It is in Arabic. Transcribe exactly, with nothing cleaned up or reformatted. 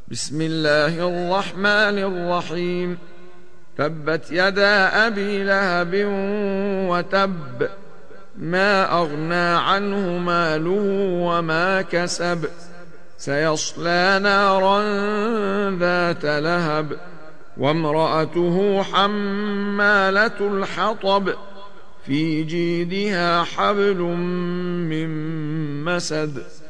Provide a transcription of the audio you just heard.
بسم الله الرحمن الرحيم. تبت يدا أبي لهب وتب، ما أغنى عنه ماله وما كسب، سيصلى نارا ذات لهب، وامرأته حمالة الحطب، في جيدها حبل من مسد.